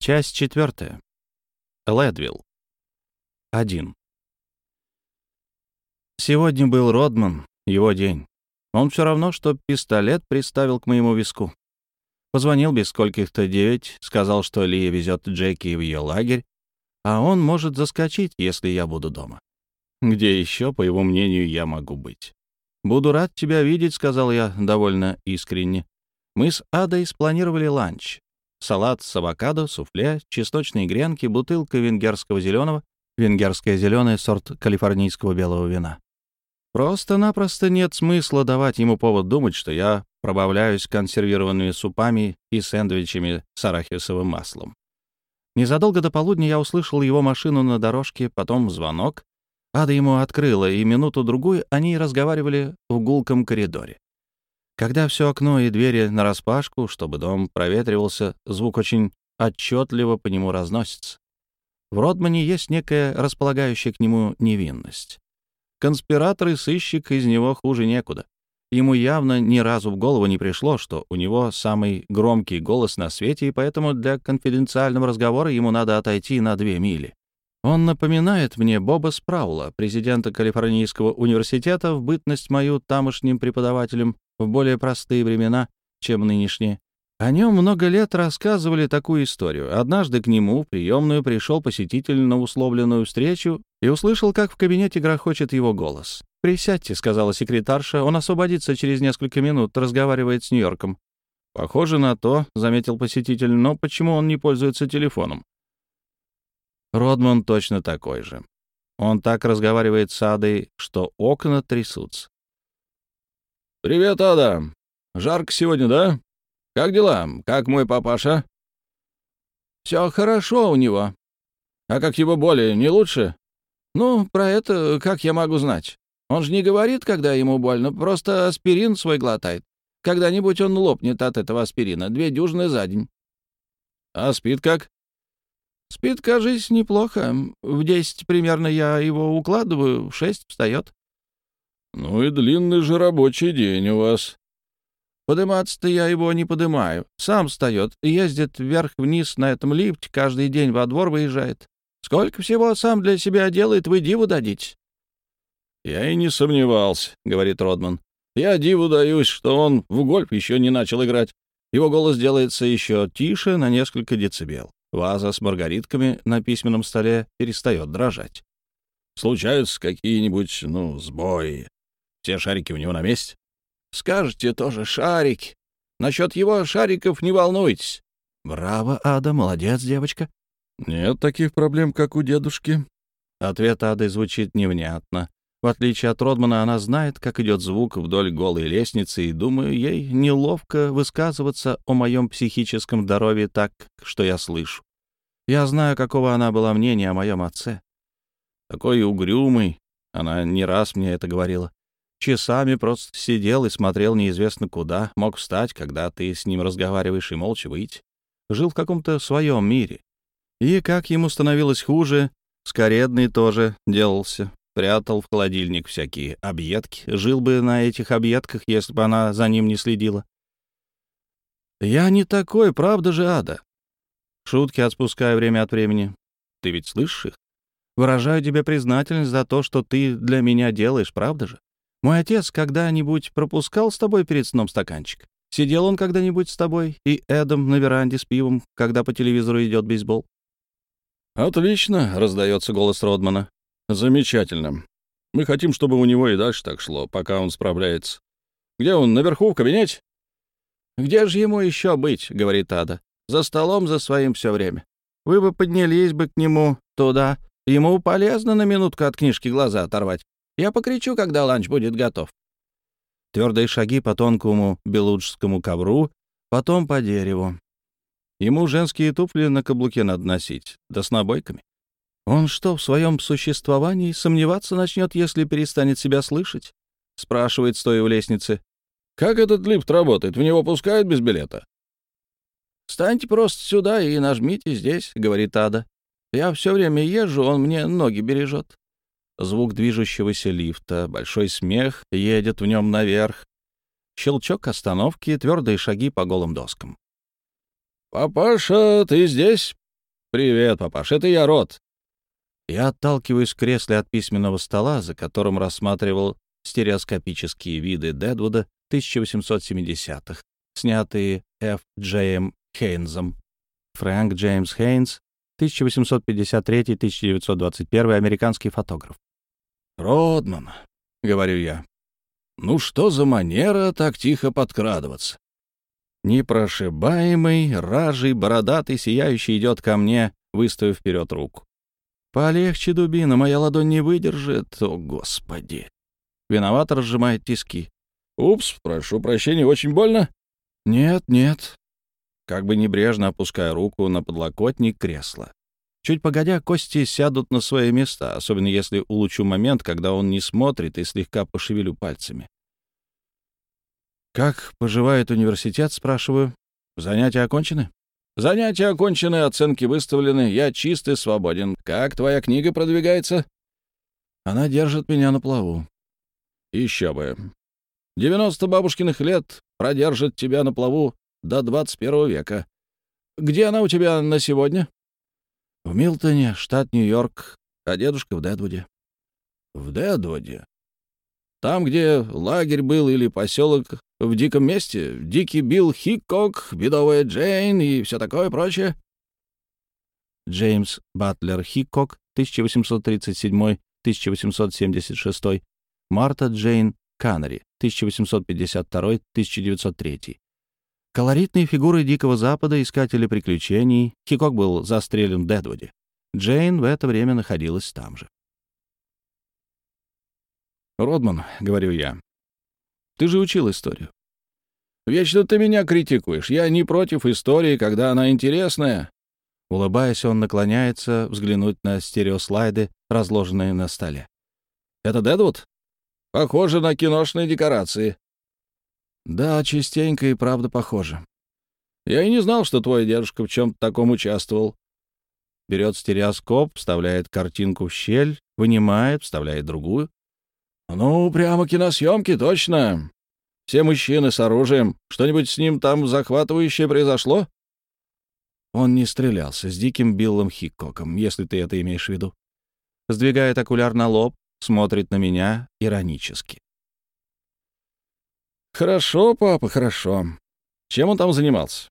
Часть 4. Лэдвилл. 1. Сегодня был Родман, его день. Он все равно, что пистолет приставил к моему виску. Позвонил без скольких-то 9, сказал, что Лия везет Джеки в ее лагерь, а он может заскочить, если я буду дома. Где еще, по его мнению, я могу быть? «Буду рад тебя видеть», — сказал я довольно искренне. Мы с Адой спланировали ланч. Салат с авокадо, суфле, чесночные гренки, бутылка венгерского зеленого. Венгерское зеленое — сорт калифорнийского белого вина. Просто-напросто нет смысла давать ему повод думать, что я пробавляюсь консервированными супами и сэндвичами с арахисовым маслом. Незадолго до полудня я услышал его машину на дорожке, потом звонок. Ада ему открыла, и минуту-другую они разговаривали в гулком коридоре. Когда все окно и двери нараспашку, чтобы дом проветривался, звук очень отчетливо по нему разносится. В Родмане есть некая располагающая к нему невинность. Конспиратор и сыщик, из него хуже некуда. Ему явно ни разу в голову не пришло, что у него самый громкий голос на свете, и поэтому для конфиденциального разговора ему надо отойти на 2 мили. Он напоминает мне Боба Спраула, президента Калифорнийского университета, в бытность мою тамошним преподавателем в более простые времена, чем нынешние. О нем много лет рассказывали такую историю. Однажды к нему в приемную пришел посетитель на условленную встречу и услышал, как в кабинете грохочет его голос. «Присядьте», — сказала секретарша, — «он освободится через несколько минут, разговаривает с Нью-Йорком». «Похоже на то», — заметил посетитель, — «но почему он не пользуется телефоном?» Родман точно такой же. Он так разговаривает с Адой, что окна трясутся. «Привет, Ада. Жарко сегодня, да? Как дела? Как мой папаша?» «Все хорошо у него». «А как его боли, не лучше?» «Ну, про это как я могу знать? Он же не говорит, когда ему больно, просто аспирин свой глотает. Когда-нибудь он лопнет от этого аспирина, 2 дюжины за день». «А спит как?» «Спит, кажется, неплохо. В 10 примерно я его укладываю, в 6 встает». «Ну и длинный же рабочий день у вас». «Подыматься-то я его не подымаю. Сам встает, ездит вверх-вниз на этом лифте, каждый день во двор выезжает. Сколько всего сам для себя делает, вы диву дадите». «Я и не сомневался», — говорит Родман. «Я диву даюсь, что он в гольф еще не начал играть». Его голос делается еще тише на несколько децибел. Ваза с маргаритками на письменном столе перестает дрожать. «Случаются какие-нибудь, сбои. Все шарики у него на месте?» «Скажете тоже шарики. Насчет его шариков не волнуйтесь». «Браво, Ада, молодец, девочка». «Нет таких проблем, как у дедушки». Ответ Ады звучит невнятно. В отличие от Родмана, она знает, как идет звук вдоль голой лестницы, и, думаю, ей неловко высказываться о моем психическом здоровье так, что я слышу. Я знаю, какого она была мнения о моем отце. Такой угрюмый, она не раз мне это говорила. Часами просто сидел и смотрел неизвестно куда, мог встать, когда ты с ним разговариваешь, и молча выйти. Жил в каком-то своем мире. И как ему становилось хуже, скоредный тоже делался. Прятал в холодильник всякие объедки. Жил бы на этих объедках, если бы она за ним не следила. Я не такой, правда же, Ада? Шутки отпускаю время от времени. Ты ведь слышишь их? Выражаю тебе признательность за то, что ты для меня делаешь, правда же? Мой отец когда-нибудь пропускал с тобой перед сном стаканчик? Сидел он когда-нибудь с тобой и Эдом на веранде с пивом, когда по телевизору идет бейсбол? «Отлично», — раздается голос Родмана. «Замечательно. Мы хотим, чтобы у него и дальше так шло, пока он справляется. Где он, наверху, в кабинете?» «Где же ему еще быть?» — говорит Ада. «За столом за своим все время. Вы бы поднялись бы к нему туда. Ему полезно на минутку от книжки глаза оторвать. Я покричу, когда ланч будет готов». Твердые шаги по тонкому белуджскому ковру, потом по дереву. Ему женские туфли на каблуке надо носить, да с набойками. Он что, в своем существовании сомневаться начнет, если перестанет себя слышать? Спрашивает, стоя у лестницы. «Как этот лифт работает? В него пускают без билета?» «Встаньте просто сюда и нажмите здесь», — говорит Ада. «Я все время езжу, он мне ноги бережет». Звук движущегося лифта, большой смех, едет в нем наверх. Щелчок остановки, твердые шаги по голым доскам. «Папаша, ты здесь?» «Привет, папаш, это я, Рот». Я отталкиваюсь в кресле от письменного стола, за которым рассматривал стереоскопические виды Дедвуда 1870-х, снятые Ф. Джейм Хейнзом. Фрэнк Джеймс Хейнс, 1853-1921, американский фотограф. «Родман», — говорю я, — «ну что за манера так тихо подкрадываться?» Непрошибаемый, ражий, бородатый, сияющий идет ко мне, выставив вперед руку. «Полегче, дубина, моя ладонь не выдержит, о, Господи!» Виновато разжимает тиски. «Упс, прошу прощения, очень больно?» «Нет, нет». Как бы небрежно опуская руку на подлокотник кресла. Чуть погодя, кости сядут на свои места, особенно если улучшу момент, когда он не смотрит, и слегка пошевелю пальцами. «Как поживает университет?» — спрашиваю. «Занятия окончены?» «Занятия окончены, оценки выставлены, я чист и свободен. Как твоя книга продвигается?» Она держит меня на плаву. «Еще бы. 90 бабушкиных лет продержит тебя на плаву до 21 века. Где она у тебя на сегодня?» «В Милтоне, штат Нью-Йорк, а дедушка в Дедвуде». «В Дедвуде? Там, где лагерь был или поселок в диком месте? Дикий Билл Хикок, бедовая Джейн и все такое прочее?» Джеймс Батлер Хикок, 1837-1876, Марта Джейн Каннери, 1852-1903. Колоритные фигуры Дикого Запада, искатели приключений. Хикок был застрелен в Дедвуде. Джейн в это время находилась там же. «Родман», — говорю я, — «ты же учил историю. Вечно ты меня критикуешь. Я не против истории, когда она интересная». Улыбаясь, он наклоняется взглянуть на стереослайды, разложенные на столе. «Это Дедвуд? Похоже на киношные декорации». «Да, частенько и правда похоже». «Я и не знал, что твой дедушка в чем-то таком участвовал». Берет стереоскоп, вставляет картинку в щель, вынимает, вставляет другую. «Ну, прямо киносъемки, точно. Все мужчины с оружием. Что-нибудь с ним там захватывающее произошло?» Он не стрелялся с Диким Биллом Хиккоком, если ты это имеешь в виду. Сдвигает окуляр на лоб, смотрит на меня иронически. «Хорошо, папа, хорошо. Чем он там занимался?»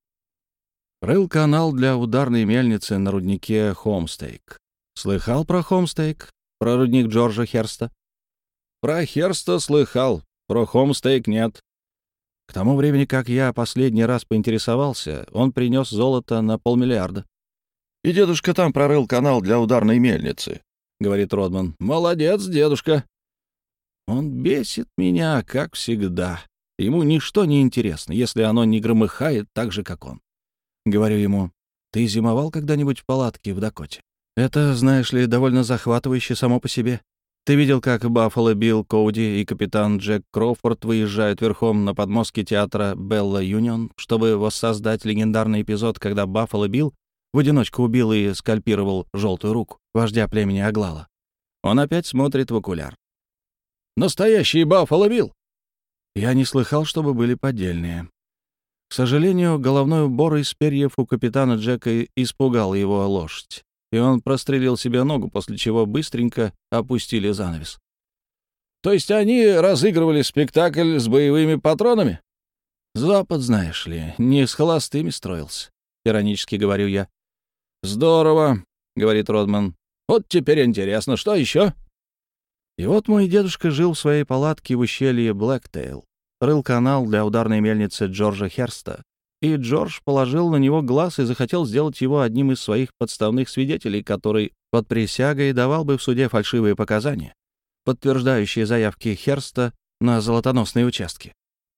Рыл канал для ударной мельницы на руднике Хомстейк. Слыхал про Хомстейк? Про рудник Джорджа Херста? «Про Херста слыхал, про Хомстейк нет». К тому времени, как я последний раз поинтересовался, он принес золото на $500 000. «И дедушка там прорыл канал для ударной мельницы», — говорит Родман. «Молодец, дедушка». Он бесит меня, как всегда. Ему ничто не интересно, если оно не громыхает так же, как он. Говорю ему: «Ты зимовал когда-нибудь в палатке в Дакоте? Это, знаешь ли, довольно захватывающе само по себе. Ты видел, как Баффало Билл Коуди и капитан Джек Кроуфорд выезжают верхом на подмостки театра Белла Юнион, чтобы воссоздать легендарный эпизод, когда Баффало Билл в одиночку убил и скальпировал желтую руку вождя племени Аглала?» Он опять смотрит в окуляр. «Настоящий Баффало Билл?» Я не слыхал, чтобы были поддельные. К сожалению, головной убор из перьев у капитана Джека испугал его лошадь, и он прострелил себе ногу, после чего быстренько опустили занавес. «То есть они разыгрывали спектакль с боевыми патронами?» «Запад, знаешь ли, не с холостыми строился», — иронически говорю я. «Здорово», — говорит Родман. «Вот теперь интересно, что еще?» И вот мой дедушка жил в своей палатке в ущелье Блэктейл, рыл канал для ударной мельницы Джорджа Херста, и Джордж положил на него глаз и захотел сделать его одним из своих подставных свидетелей, который под присягой давал бы в суде фальшивые показания, подтверждающие заявки Херста на золотоносные участки.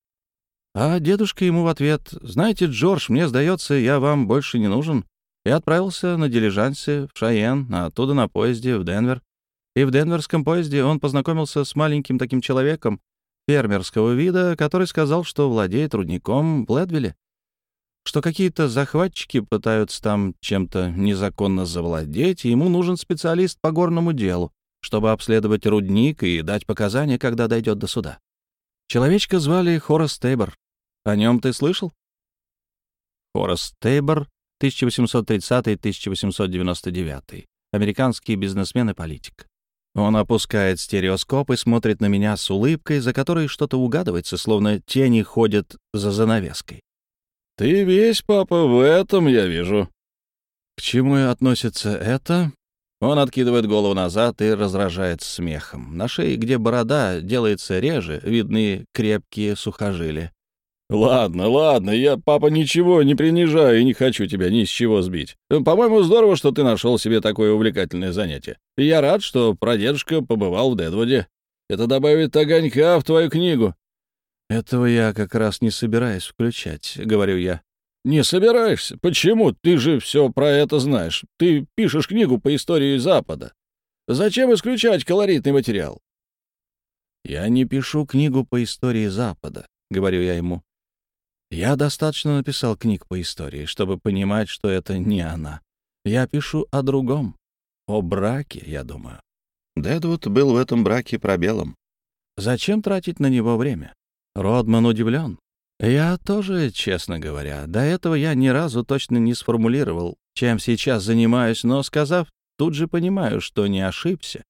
А дедушка ему в ответ: «Знаете, Джордж, мне сдается, я вам больше не нужен», и отправился на дилижансе в Шайен, а оттуда на поезде в Денвер. И в денверском поезде он познакомился с маленьким таким человеком фермерского вида, который сказал, что владеет рудником в Блэдвилле, что какие-то захватчики пытаются там чем-то незаконно завладеть, и ему нужен специалист по горному делу, чтобы обследовать рудник и дать показания, когда дойдет до суда. Человечка звали Хорас Тейбор. О нем ты слышал? Хорас Тейбор 1830-1899. Американский бизнесмен и политик. Он опускает стереоскоп и смотрит на меня с улыбкой, за которой что-то угадывается, словно тени ходят за занавеской. «Ты весь, папа, в этом, я вижу». К чему и относится это? Он откидывает голову назад и разражается смехом. На шее, где борода делается реже, видны крепкие сухожилия. «Ладно, ладно, я, папа, ничего не принижаю и не хочу тебя ни с чего сбить. По-моему, здорово, что ты нашел себе такое увлекательное занятие. И я рад, что прадедушка побывал в Дедвуде. Это добавит огонька в твою книгу». «Этого я как раз не собираюсь включать», — говорю я. «Не собираешься? Почему? Ты же все про это знаешь. Ты пишешь книгу по истории Запада. Зачем исключать колоритный материал?» «Я не пишу книгу по истории Запада», — говорю я ему. «Я достаточно написал книг по истории, чтобы понимать, что это не она. Я пишу о другом, о браке, я думаю». Дедвуд был в этом браке пробелом. Зачем тратить на него время? Родман удивлен. Я тоже, честно говоря, до этого я ни разу точно не сформулировал, чем сейчас занимаюсь, но, сказав, тут же понимаю, что не ошибся.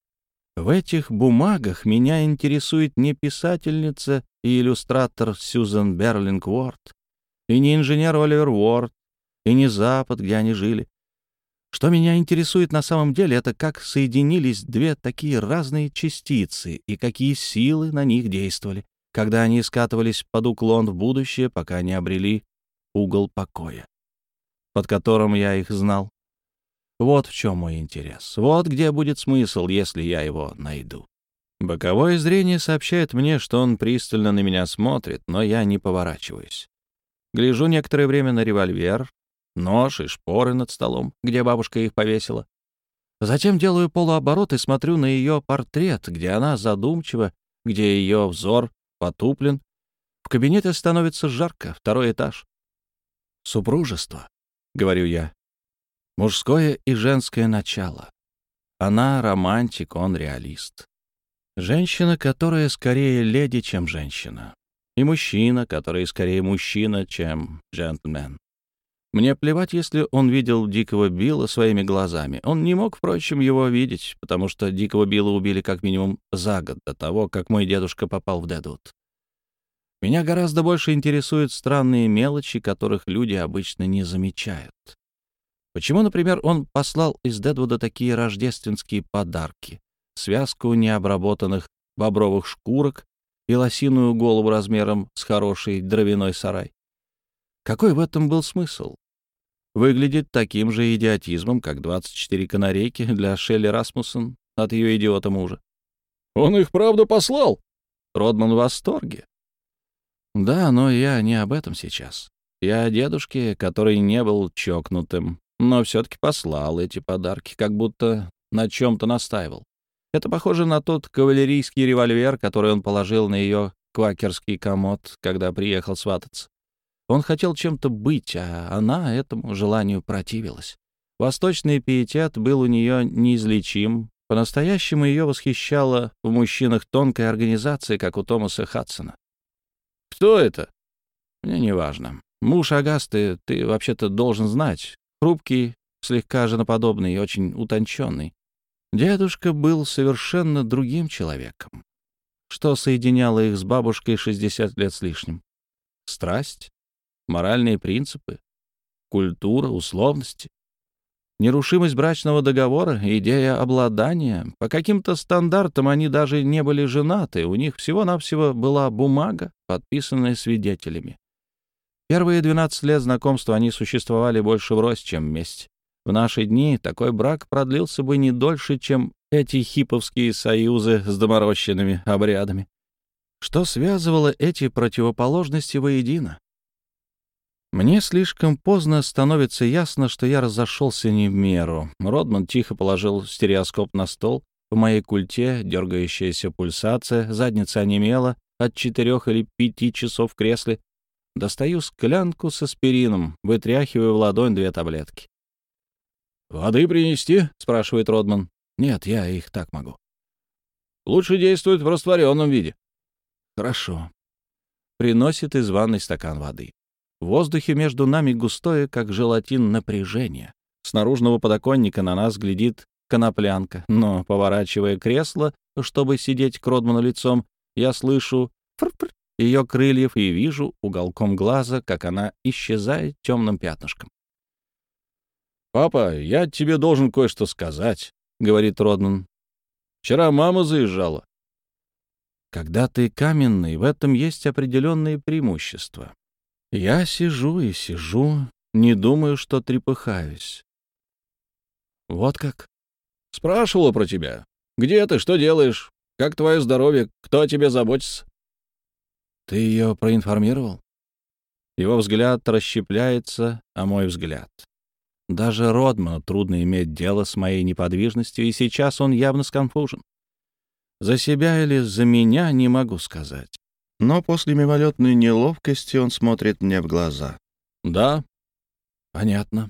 В этих бумагах меня интересует не писательница и иллюстратор Сьюзен Берлинг Уорд, и не инженер Оливер Уорд, и не Запад, где они жили. Что меня интересует на самом деле, это как соединились две такие разные частицы и какие силы на них действовали, когда они скатывались под уклон в будущее, пока не обрели угол покоя, под которым я их знал. Вот в чем мой интерес. Вот где будет смысл, если я его найду. Боковое зрение сообщает мне, что он пристально на меня смотрит, но я не поворачиваюсь. Гляжу некоторое время на револьвер, нож и шпоры над столом, где бабушка их повесила. Затем делаю полуоборот и смотрю на ее портрет, где она задумчива, где ее взор потуплен. В кабинете становится жарко, второй этаж. «Супружество», — говорю я. Мужское и женское начало. Она романтик, он реалист. Женщина, которая скорее леди, чем женщина. И мужчина, который скорее мужчина, чем джентльмен. Мне плевать, если он видел Дикого Билла своими глазами. Он не мог, впрочем, его видеть, потому что Дикого Билла убили как минимум за год до того, как мой дедушка попал в Дедвуд. Меня гораздо больше интересуют странные мелочи, которых люди обычно не замечают. Почему, например, он послал из Дедвуда такие рождественские подарки, связку необработанных бобровых шкурок и лосиную голову размером с хороший дровяной сарай? Какой в этом был смысл? Выглядит таким же идиотизмом, как 24 канарейки для Шелли Расмуссен от ее идиота мужа. «Он их правда послал?» Родман в восторге. Да, но я не об этом сейчас. Я о дедушке, который не был чокнутым, но все-таки послал эти подарки, как будто на чем-то настаивал. Это похоже на тот кавалерийский револьвер, который он положил на ее квакерский комод, когда приехал свататься. Он хотел чем-то быть, а она этому желанию противилась. Восточный пиетет был у нее неизлечим. По-настоящему ее восхищала в мужчинах тонкая организация, как у Томаса Хадсона. «Кто это?» «Мне не важно. Муж Агасты, ты вообще-то должен знать. Хрупкий, слегка женоподобный и очень утонченный. Дедушка был совершенно другим человеком. Что соединяло их с бабушкой 60 лет с лишним? Страсть? Моральные принципы? Культура, условности? Нерушимость брачного договора, идея обладания. По каким-то стандартам они даже не были женаты, у них всего-навсего была бумага, подписанная свидетелями. Первые 12 лет знакомства они существовали больше врозь, чем вместе. В наши дни такой брак продлился бы не дольше, чем эти хиповские союзы с доморощенными обрядами. Что связывало эти противоположности воедино? Мне слишком поздно становится ясно, что я разошелся не в меру. Родман тихо положил стереоскоп на стол. В моей культе дергающаяся пульсация, задница онемела от 4 или 5 часов в кресле. Достаю склянку с аспирином, вытряхиваю в ладонь 2 таблетки. «Воды принести?» — спрашивает Родман. «Нет, я их так могу». «Лучше действует в растворенном виде». «Хорошо». Приносит из ванной стакан воды. В воздухе между нами густое, как желатин, напряжение. С наружного подоконника на нас глядит коноплянка, но, поворачивая кресло, чтобы сидеть к Родману лицом, я слышу фр-фр ее крыльев и вижу уголком глаза, как она исчезает темным пятнышком. «Папа, я тебе должен кое-что сказать», — говорит Родман. «Вчера мама заезжала». Когда ты каменный, в этом есть определенные преимущества. Я сижу и сижу, не думаю, что трепыхаюсь. Вот как? «Спрашивала про тебя. Где ты, что делаешь? Как твое здоровье? Кто о тебе заботится?» Ты ее проинформировал? Его взгляд расщепляется, а мой взгляд. Даже Родману трудно иметь дело с моей неподвижностью, и сейчас он явно сконфужен. За себя или за меня не могу сказать. Но после мимолетной неловкости он смотрит мне в глаза. «Да». «Понятно».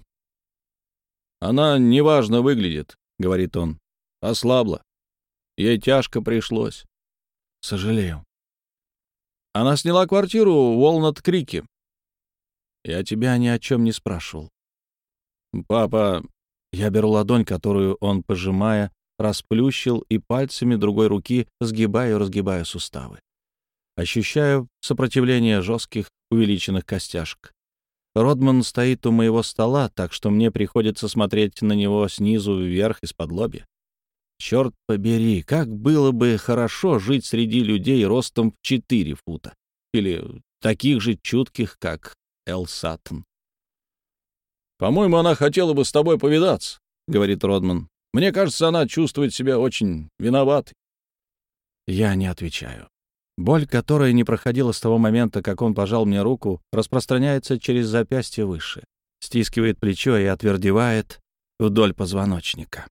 «Она неважно выглядит», — говорит он. «Ослабла. Ей тяжко пришлось». «Сожалею». «Она сняла квартиру в Уолнат-Крике». «Я тебя ни о чем не спрашивал». «Папа...» Я беру ладонь, которую он, пожимая, расплющил, и пальцами другой руки сгибаю и разгибаю суставы. Ощущаю сопротивление жестких, увеличенных костяшек. Родман стоит у моего стола, так что мне приходится смотреть на него снизу вверх из-под лобья. Черт побери, как было бы хорошо жить среди людей ростом в 4 фута. Или таких же чутких, как Эл Саттон. «По-моему, она хотела бы с тобой повидаться», — говорит Родман. «Мне кажется, она чувствует себя очень виноватой». Я не отвечаю. Боль, которая не проходила с того момента, как он пожал мне руку, распространяется через запястье выше, стискивает плечо и отвердевает вдоль позвоночника.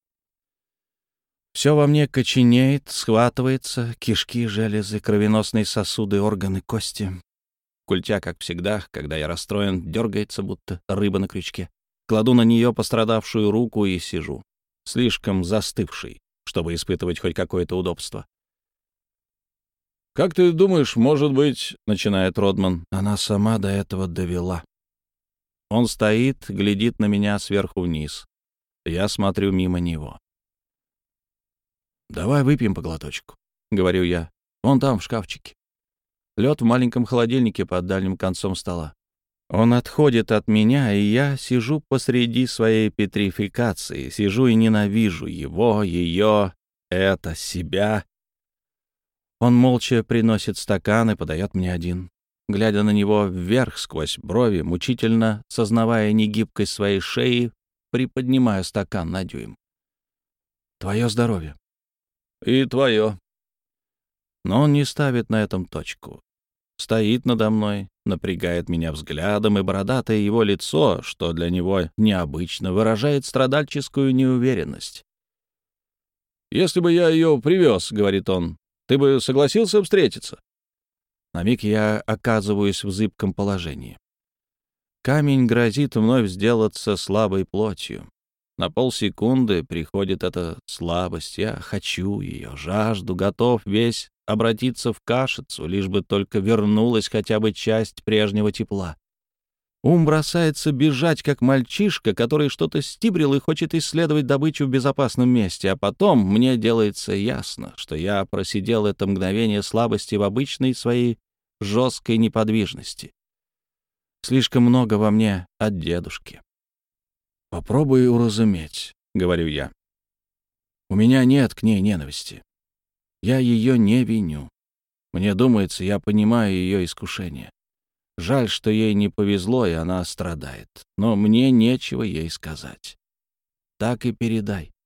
Все во мне коченеет, схватывается, кишки, железы, кровеносные сосуды, органы, кости. Культя, как всегда, когда я расстроен, дергается, будто рыба на крючке. Кладу на нее пострадавшую руку и сижу, слишком застывший, чтобы испытывать хоть какое-то удобство. «Как ты думаешь, может быть, — начинает Родман, — она сама до этого довела». Он стоит, глядит на меня сверху вниз. Я смотрю мимо него. «Давай выпьем по глоточку», — говорю я. «Вон там, в шкафчике». Лед в маленьком холодильнике под дальним концом стола. Он отходит от меня, и я сижу посреди своей петрификации, сижу и ненавижу его, ее, это, себя. Он молча приносит стакан и подает мне один. Глядя на него вверх сквозь брови, мучительно сознавая негибкость своей шеи, приподнимаю стакан на дюйм. «Твое здоровье». «И твое». Но он не ставит на этом точку. Стоит надо мной, напрягает меня взглядом, и бородатое его лицо, что для него необычно, выражает страдальческую неуверенность. «Если бы я ее привез, — говорит он, — ты бы согласился встретиться?» На миг я оказываюсь в зыбком положении. Камень грозит вновь сделаться слабой плотью. На полсекунды приходит эта слабость. Я хочу ее, жажду, готов весь обратиться в кашицу, лишь бы только вернулась хотя бы часть прежнего тепла. Ум бросается бежать, как мальчишка, который что-то стибрил и хочет исследовать добычу в безопасном месте, а потом мне делается ясно, что я просидел это мгновение слабости в обычной своей жесткой неподвижности. Слишком много во мне от дедушки. «Попробуй уразуметь», — говорю я. «У меня нет к ней ненависти. Я ее не виню. Мне думается, я понимаю ее искушение. Жаль, что ей не повезло, и она страдает. Но мне нечего ей сказать. Так и передай».